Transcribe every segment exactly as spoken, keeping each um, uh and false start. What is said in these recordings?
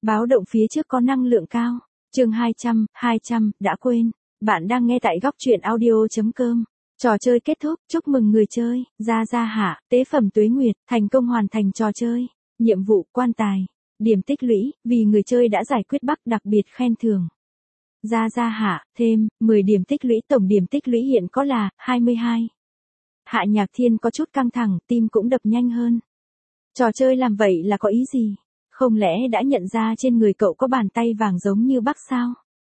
Báo động phía trước có năng lượng cao. Chương hai trăm, hai trăm, đã quên. Bạn đang nghe tại góc truyện audio chấm com. Trò chơi kết thúc, chúc mừng người chơi, Gia Gia Hạ, tế phẩm Tuế Nguyệt, thành công hoàn thành trò chơi. Nhiệm vụ, quan tài. Điểm tích lũy, vì người chơi đã giải quyết Bắc đặc biệt khen thưởng. Gia Gia Hạ, thêm, mười điểm tích lũy, tổng điểm tích lũy hiện có là, hai mươi hai. Hạ Nhạc Thiên có chút căng thẳng, tim cũng đập nhanh hơn. Trò chơi làm vậy là có ý gì? Không lẽ đã nhận ra trên người cậu có bàn tay vàng giống như Bắc sao?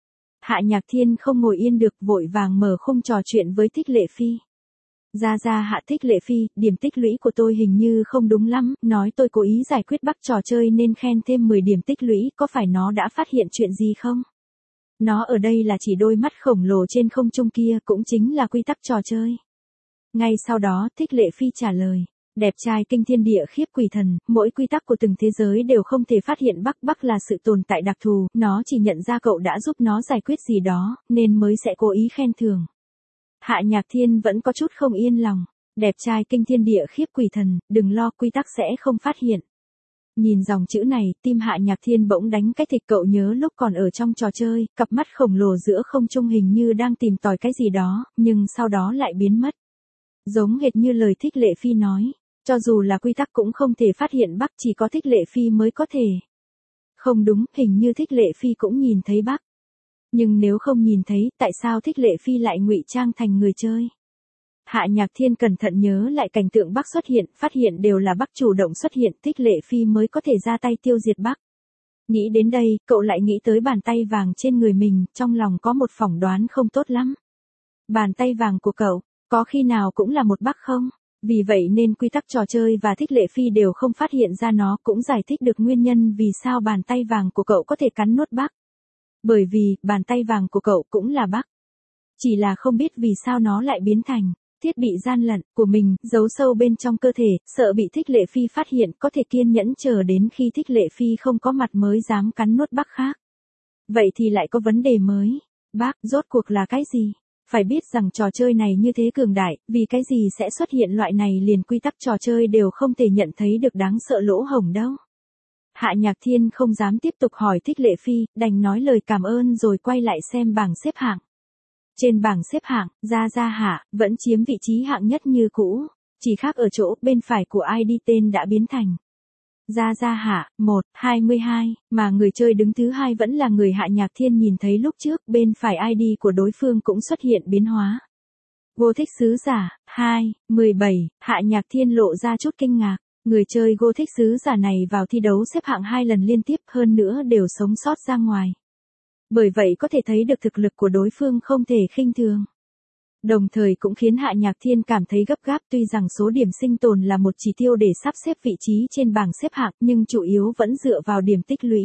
Hạ Nhạc Thiên không ngồi yên được, vội vàng mở khung trò chuyện với Thích Lệ Phi. Gia Gia Hạ, Thích Lệ Phi, điểm tích lũy của tôi hình như không đúng lắm, nói tôi cố ý giải quyết Bắc trò chơi nên khen thêm mười điểm tích lũy, có phải nó đã phát hiện chuyện gì không? Nó ở đây là chỉ đôi mắt khổng lồ trên không trung kia, cũng chính là quy tắc trò chơi. Ngay sau đó, Thích Lệ Phi trả lời. Đẹp trai kinh thiên địa khiếp quỷ thần, mỗi quy tắc của từng thế giới đều không thể phát hiện Bắc. Bắc là sự tồn tại đặc thù, nó chỉ nhận ra cậu đã giúp nó giải quyết gì đó, nên mới sẽ cố ý khen thưởng. Hạ Nhạc Thiên vẫn có chút không yên lòng. Đẹp trai kinh thiên địa khiếp quỷ thần, đừng lo, quy tắc sẽ không phát hiện. Nhìn dòng chữ này, tim Hạ Nhạc Thiên bỗng đánh cái thịch, cậu nhớ lúc còn ở trong trò chơi, cặp mắt khổng lồ giữa không trung hình như đang tìm tòi cái gì đó, nhưng sau đó lại biến mất. Giống hệt như lời Thích Lệ Phi nói. Cho dù là quy tắc cũng không thể phát hiện Bắc, chỉ có Thích Lệ Phi mới có thể. Không đúng, hình như Thích Lệ Phi cũng nhìn thấy Bắc. Nhưng nếu không nhìn thấy, tại sao Thích Lệ Phi lại ngụy trang thành người chơi? Hạ Nhạc Thiên cẩn thận nhớ lại cảnh tượng Bắc xuất hiện, phát hiện đều là Bắc chủ động xuất hiện, Thích Lệ Phi mới có thể ra tay tiêu diệt Bắc. Nghĩ đến đây, cậu lại nghĩ tới bàn tay vàng trên người mình, trong lòng có một phỏng đoán không tốt lắm. Bàn tay vàng của cậu, có khi nào cũng là một Bắc không? Vì vậy nên quy tắc trò chơi và Thích Lệ Phi đều không phát hiện ra nó, cũng giải thích được nguyên nhân vì sao bàn tay vàng của cậu có thể cắn nuốt Bắc. Bởi vì, bàn tay vàng của cậu cũng là Bắc. Chỉ là không biết vì sao nó lại biến thành thiết bị gian lận của mình, giấu sâu bên trong cơ thể, sợ bị Thích Lệ Phi phát hiện, có thể kiên nhẫn chờ đến khi Thích Lệ Phi không có mặt mới dám cắn nuốt Bắc khác. Vậy thì lại có vấn đề mới. Bắc, rốt cuộc là cái gì? Phải biết rằng trò chơi này như thế cường đại, vì cái gì sẽ xuất hiện loại này liền quy tắc trò chơi đều không thể nhận thấy được đáng sợ lỗ hổng đâu. Hạ Nhạc Thiên không dám tiếp tục hỏi Thích Lệ Phi, đành nói lời cảm ơn rồi quay lại xem bảng xếp hạng. Trên bảng xếp hạng, Gia Gia Hạ vẫn chiếm vị trí hạng nhất như cũ, chỉ khác ở chỗ bên phải của i đê tên đã biến thành Gia Gia Hạ, một, hai mươi hai, mà người chơi đứng thứ hai vẫn là người Hạ Nhạc Thiên nhìn thấy lúc trước, bên phải i đê của đối phương cũng xuất hiện biến hóa. Vô Thích Sứ Giả, hai, mười bảy, Hạ Nhạc Thiên lộ ra chút kinh ngạc, người chơi Vô Thích Sứ Giả này vào thi đấu xếp hạng hai lần liên tiếp, hơn nữa đều sống sót ra ngoài. Bởi vậy có thể thấy được thực lực của đối phương không thể khinh thường. Đồng thời cũng khiến Hạ Nhạc Thiên cảm thấy gấp gáp, tuy rằng số điểm sinh tồn là một chỉ tiêu để sắp xếp vị trí trên bảng xếp hạng, nhưng chủ yếu vẫn dựa vào điểm tích lũy.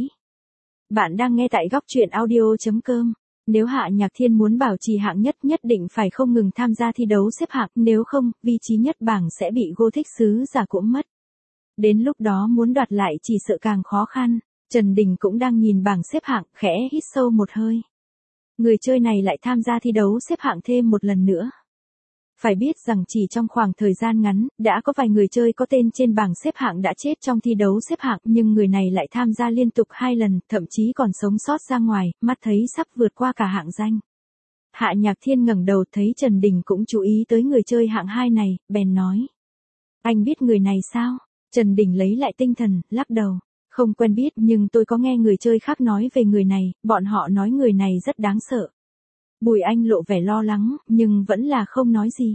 Bạn đang nghe tại góc truyện audio chấm com. Nếu Hạ Nhạc Thiên muốn bảo trì hạng nhất, nhất định phải không ngừng tham gia thi đấu xếp hạng, nếu không, vị trí nhất bảng sẽ bị Vô Thích Sứ Giả cũng mất. Đến lúc đó muốn đoạt lại chỉ sợ càng khó khăn. Trần Đình cũng đang nhìn bảng xếp hạng, khẽ hít sâu một hơi. Người chơi này lại tham gia thi đấu xếp hạng thêm một lần nữa. Phải biết rằng chỉ trong khoảng thời gian ngắn, đã có vài người chơi có tên trên bảng xếp hạng đã chết trong thi đấu xếp hạng, nhưng người này lại tham gia liên tục hai lần, thậm chí còn sống sót ra ngoài, mắt thấy sắp vượt qua cả hạng danh. Hạ Nhạc Thiên ngẩng đầu thấy Trần Đình cũng chú ý tới người chơi hạng hai này, bèn nói. Anh biết người này sao? Trần Đình lấy lại tinh thần, lắc đầu. Không quen biết, nhưng tôi có nghe người chơi khác nói về người này, bọn họ nói người này rất đáng sợ. Bùi Anh lộ vẻ lo lắng, nhưng vẫn là không nói gì.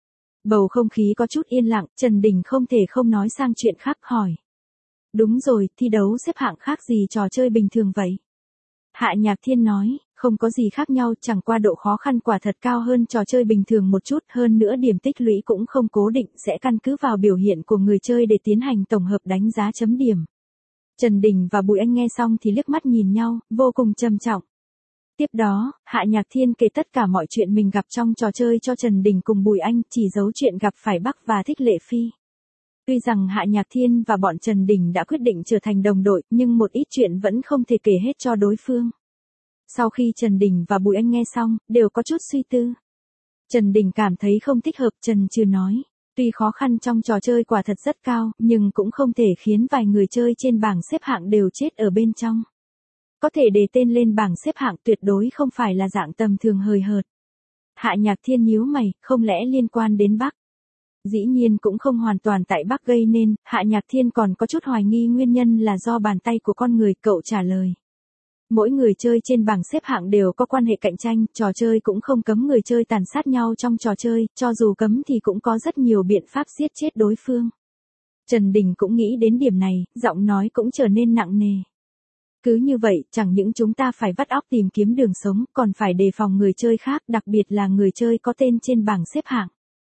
Bầu không khí có chút yên lặng, Trần Đình không thể không nói sang chuyện khác, hỏi. Đúng rồi, thi đấu xếp hạng khác gì trò chơi bình thường vậy? Hạ Nhạc Thiên nói, không có gì khác nhau, chẳng qua độ khó khăn quả thật cao hơn trò chơi bình thường một chút, hơn nữa điểm tích lũy cũng không cố định, sẽ căn cứ vào biểu hiện của người chơi để tiến hành tổng hợp đánh giá chấm điểm. Trần Đình và Bùi Anh nghe xong thì liếc mắt nhìn nhau, vô cùng trầm trọng. Tiếp đó, Hạ Nhạc Thiên kể tất cả mọi chuyện mình gặp trong trò chơi cho Trần Đình cùng Bùi Anh, chỉ giấu chuyện gặp phải Bắc và Thích Lệ Phi. Tuy rằng Hạ Nhạc Thiên và bọn Trần Đình đã quyết định trở thành đồng đội, nhưng một ít chuyện vẫn không thể kể hết cho đối phương. Sau khi Trần Đình và Bùi Anh nghe xong, đều có chút suy tư. Trần Đình cảm thấy không thích hợp, Trần Trừ nói. Tuy khó khăn trong trò chơi quả thật rất cao, nhưng cũng không thể khiến vài người chơi trên bảng xếp hạng đều chết ở bên trong. có thể đề tên lên bảng xếp hạng tuyệt đối không phải là dạng tầm thường hời hợt. Hạ Nhạc Thiên nhíu mày, không lẽ liên quan đến Bắc? Dĩ nhiên cũng không hoàn toàn tại Bắc gây nên, Hạ Nhạc Thiên còn có chút hoài nghi nguyên nhân là do bàn tay của con người, cậu trả lời. Mỗi người chơi trên bảng xếp hạng đều có quan hệ cạnh tranh, trò chơi cũng không cấm người chơi tàn sát nhau trong trò chơi, cho dù cấm thì cũng có rất nhiều biện pháp giết chết đối phương. Trần Đình cũng nghĩ đến điểm này, giọng nói cũng trở nên nặng nề. Cứ như vậy, chẳng những chúng ta phải vắt óc tìm kiếm đường sống, còn phải đề phòng người chơi khác, đặc biệt là người chơi có tên trên bảng xếp hạng.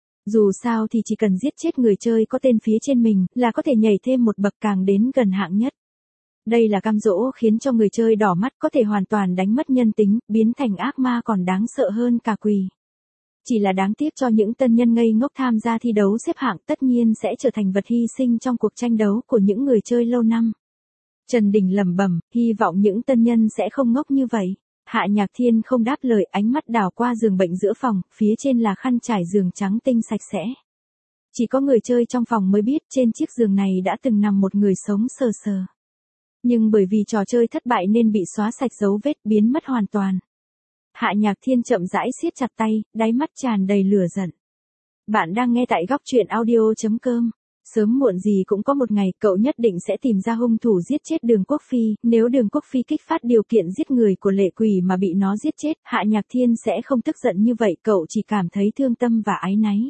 Dù sao thì chỉ cần giết chết người chơi có tên phía trên mình, là có thể nhảy thêm một bậc càng đến gần hạng nhất. Đây là cam dỗ khiến cho người chơi đỏ mắt, có thể hoàn toàn đánh mất nhân tính, biến thành ác ma còn đáng sợ hơn cả quỷ. Chỉ là đáng tiếc cho những tân nhân ngây ngốc tham gia thi đấu xếp hạng, tất nhiên sẽ trở thành vật hy sinh trong cuộc tranh đấu của những người chơi lâu năm. Trần Đình lẩm bẩm, hy vọng những tân nhân sẽ không ngốc như vậy. Hạ Nhạc Thiên không đáp lời, ánh mắt đảo qua giường bệnh giữa phòng, phía trên là khăn trải giường trắng tinh sạch sẽ. Chỉ có người chơi trong phòng mới biết trên chiếc giường này đã từng nằm một người sống sờ sờ. Nhưng bởi vì trò chơi thất bại nên bị xóa sạch dấu vết, biến mất hoàn toàn. Hạ Nhạc Thiên chậm rãi siết chặt tay, đáy mắt tràn đầy lửa giận. Bạn đang nghe tại góc truyện audio chấm com. Sớm muộn gì cũng có một ngày, cậu nhất định sẽ tìm ra hung thủ giết chết Đường Quốc Phi, nếu Đường Quốc Phi kích phát điều kiện giết người của Lệ Quỷ mà bị nó giết chết, Hạ Nhạc Thiên sẽ không tức giận như vậy, cậu chỉ cảm thấy thương tâm và áy náy.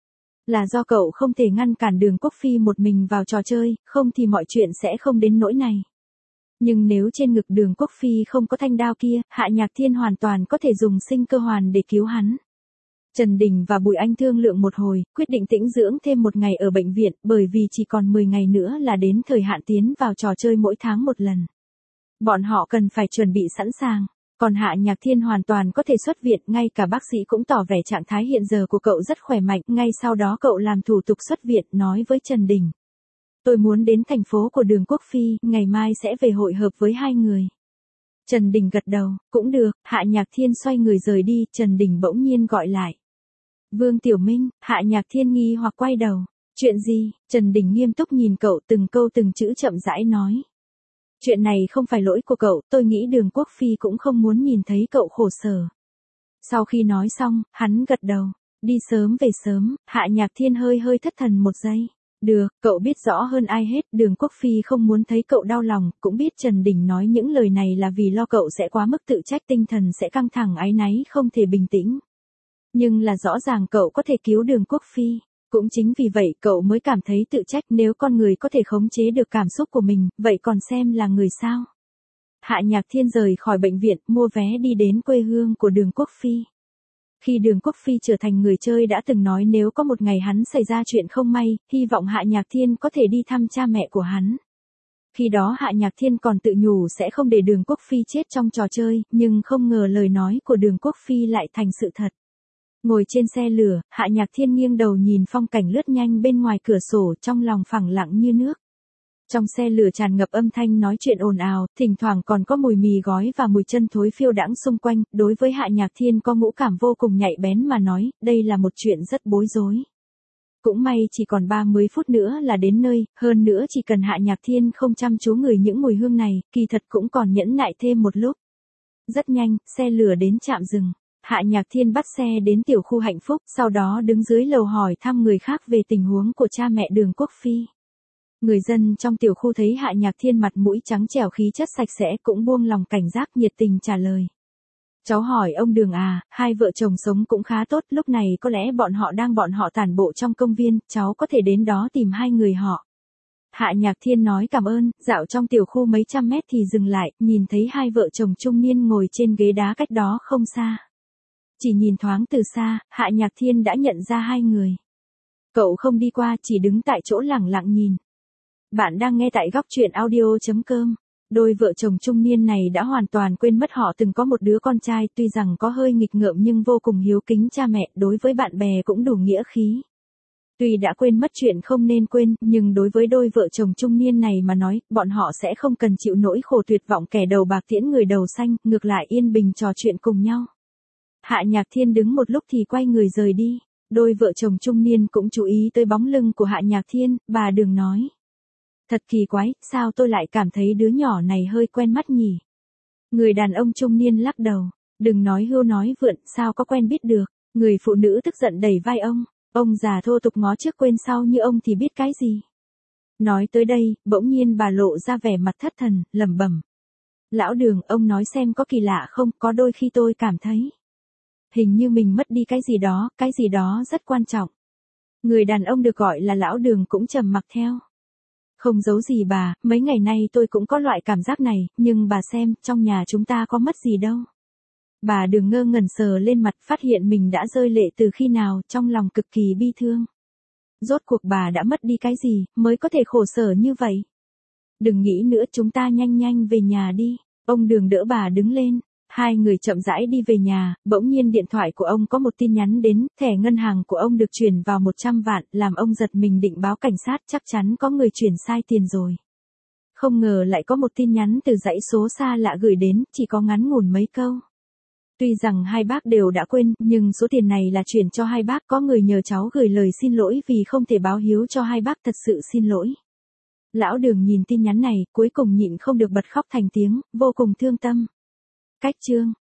Là do cậu không thể ngăn cản Đường Quốc Phi một mình vào trò chơi, không thì mọi chuyện sẽ không đến nỗi này. Nhưng nếu trên ngực Đường Quốc Phi không có thanh đao kia, Hạ Nhạc Thiên hoàn toàn có thể dùng sinh cơ hoàn để cứu hắn. Trần Đình và Bùi Anh thương lượng một hồi, quyết định tĩnh dưỡng thêm một ngày ở bệnh viện, bởi vì chỉ còn mười ngày nữa là đến thời hạn tiến vào trò chơi mỗi tháng một lần. Bọn họ cần phải chuẩn bị sẵn sàng, còn Hạ Nhạc Thiên hoàn toàn có thể xuất viện, ngay cả bác sĩ cũng tỏ vẻ trạng thái hiện giờ của cậu rất khỏe mạnh, ngay sau đó cậu làm thủ tục xuất viện, nói với Trần Đình. Tôi muốn đến thành phố của Đường Quốc Phi, ngày mai sẽ về hội hợp với hai người. Trần Đình gật đầu, cũng được, Hạ Nhạc Thiên xoay người rời đi, Trần Đình bỗng nhiên gọi lại. Vương Tiểu Minh, Hạ Nhạc Thiên nghi hoặc quay đầu. Chuyện gì? Trần Đình nghiêm túc nhìn cậu, từng câu từng chữ chậm rãi nói. Chuyện này không phải lỗi của cậu, tôi nghĩ Đường Quốc Phi cũng không muốn nhìn thấy cậu khổ sở. Sau khi nói xong, hắn gật đầu. Đi sớm về sớm, Hạ Nhạc Thiên hơi hơi thất thần một giây. Được, cậu biết rõ hơn ai hết, Đường Quốc Phi không muốn thấy cậu đau lòng, cũng biết Trần Đình nói những lời này là vì lo cậu sẽ quá mức tự trách, tinh thần sẽ căng thẳng áy náy không thể bình tĩnh. Nhưng là rõ ràng cậu có thể cứu Đường Quốc Phi, cũng chính vì vậy cậu mới cảm thấy tự trách, nếu con người có thể khống chế được cảm xúc của mình, vậy còn xem là người sao. Hạ Nhạc Thiên rời khỏi bệnh viện, mua vé đi đến quê hương của Đường Quốc Phi. Khi Đường Quốc Phi trở thành người chơi đã từng nói nếu có một ngày hắn xảy ra chuyện không may, hy vọng Hạ Nhạc Thiên có thể đi thăm cha mẹ của hắn. Khi đó Hạ Nhạc Thiên còn tự nhủ sẽ không để Đường Quốc Phi chết trong trò chơi, nhưng không ngờ lời nói của Đường Quốc Phi lại thành sự thật. Ngồi trên xe lửa, Hạ Nhạc Thiên nghiêng đầu nhìn phong cảnh lướt nhanh bên ngoài cửa sổ, trong lòng phẳng lặng như nước. Trong xe lửa tràn ngập âm thanh nói chuyện ồn ào, thỉnh thoảng còn có mùi mì gói và mùi chân thối phiêu đãng xung quanh, đối với Hạ Nhạc Thiên có ngũ cảm vô cùng nhạy bén mà nói, đây là một chuyện rất bối rối. Cũng may chỉ còn ba mươi phút nữa là đến nơi, hơn nữa chỉ cần Hạ Nhạc Thiên không chăm chú ngửi những mùi hương này, kỳ thật cũng còn nhẫn nại thêm một lúc. Rất nhanh, xe lửa đến trạm dừng. Hạ Nhạc Thiên bắt xe đến tiểu khu Hạnh Phúc, sau đó đứng dưới lầu hỏi thăm người khác về tình huống của cha mẹ Đường Quốc Phi. Người dân trong tiểu khu thấy Hạ Nhạc Thiên mặt mũi trắng trẻo, khí chất sạch sẽ, cũng buông lòng cảnh giác, nhiệt tình trả lời. Cháu hỏi ông Đường à, hai vợ chồng sống cũng khá tốt, lúc này có lẽ bọn họ đang bọn họ tản bộ trong công viên, cháu có thể đến đó tìm hai người họ. Hạ Nhạc Thiên nói cảm ơn, dạo trong tiểu khu mấy trăm mét thì dừng lại, nhìn thấy hai vợ chồng trung niên ngồi trên ghế đá cách đó không xa. Chỉ nhìn thoáng từ xa, Hạ Nhạc Thiên đã nhận ra hai người. Cậu không đi qua, chỉ đứng tại chỗ lẳng lặng nhìn. Bạn đang nghe tại góc truyện audio chấm com. Đôi vợ chồng trung niên này đã hoàn toàn quên mất họ từng có một đứa con trai, tuy rằng có hơi nghịch ngợm nhưng vô cùng hiếu kính cha mẹ, đối với bạn bè cũng đủ nghĩa khí. Tuy đã quên mất chuyện không nên quên, nhưng đối với đôi vợ chồng trung niên này mà nói, bọn họ sẽ không cần chịu nỗi khổ tuyệt vọng kẻ đầu bạc tiễn người đầu xanh, ngược lại yên bình trò chuyện cùng nhau. Hạ Nhạc Thiên đứng một lúc thì quay người rời đi. Đôi vợ chồng trung niên cũng chú ý tới bóng lưng của Hạ Nhạc Thiên, bà Đường nói. Thật kỳ quái, sao tôi lại cảm thấy đứa nhỏ này hơi quen mắt nhỉ? Người đàn ông trung niên lắc đầu. Đừng nói hưu nói vượn, sao có quen biết được. Người phụ nữ tức giận đẩy vai ông. Ông già thô tục ngó trước quên sau như ông thì biết cái gì. Nói tới đây, bỗng nhiên bà lộ ra vẻ mặt thất thần, lẩm bẩm. Lão Đường, ông nói xem có kỳ lạ không, có đôi khi tôi cảm thấy. Hình như mình mất đi cái gì đó, cái gì đó rất quan trọng. Người đàn ông được gọi là Lão Đường cũng trầm mặc theo. Không giấu gì bà, mấy ngày nay tôi cũng có loại cảm giác này, nhưng bà xem, trong nhà chúng ta có mất gì đâu. Bà Đường ngơ ngẩn sờ lên mặt, phát hiện mình đã rơi lệ từ khi nào, trong lòng cực kỳ bi thương. Rốt cuộc bà đã mất đi cái gì, mới có thể khổ sở như vậy. Đừng nghĩ nữa, chúng ta nhanh nhanh về nhà đi. Ông Đường đỡ bà đứng lên. Hai người chậm rãi đi về nhà, bỗng nhiên điện thoại của ông có một tin nhắn đến, thẻ ngân hàng của ông được chuyển vào một trăm vạn, làm ông giật mình định báo cảnh sát, chắc chắn có người chuyển sai tiền rồi. Không ngờ lại có một tin nhắn từ dãy số xa lạ gửi đến, chỉ có ngắn ngủn mấy câu. Tuy rằng hai bác đều đã quên, nhưng số tiền này là chuyển cho hai bác, có người nhờ cháu gửi lời xin lỗi vì không thể báo hiếu cho hai bác, thật sự xin lỗi. Lão Đường nhìn tin nhắn này, cuối cùng nhịn không được bật khóc thành tiếng, vô cùng thương tâm. Cách chương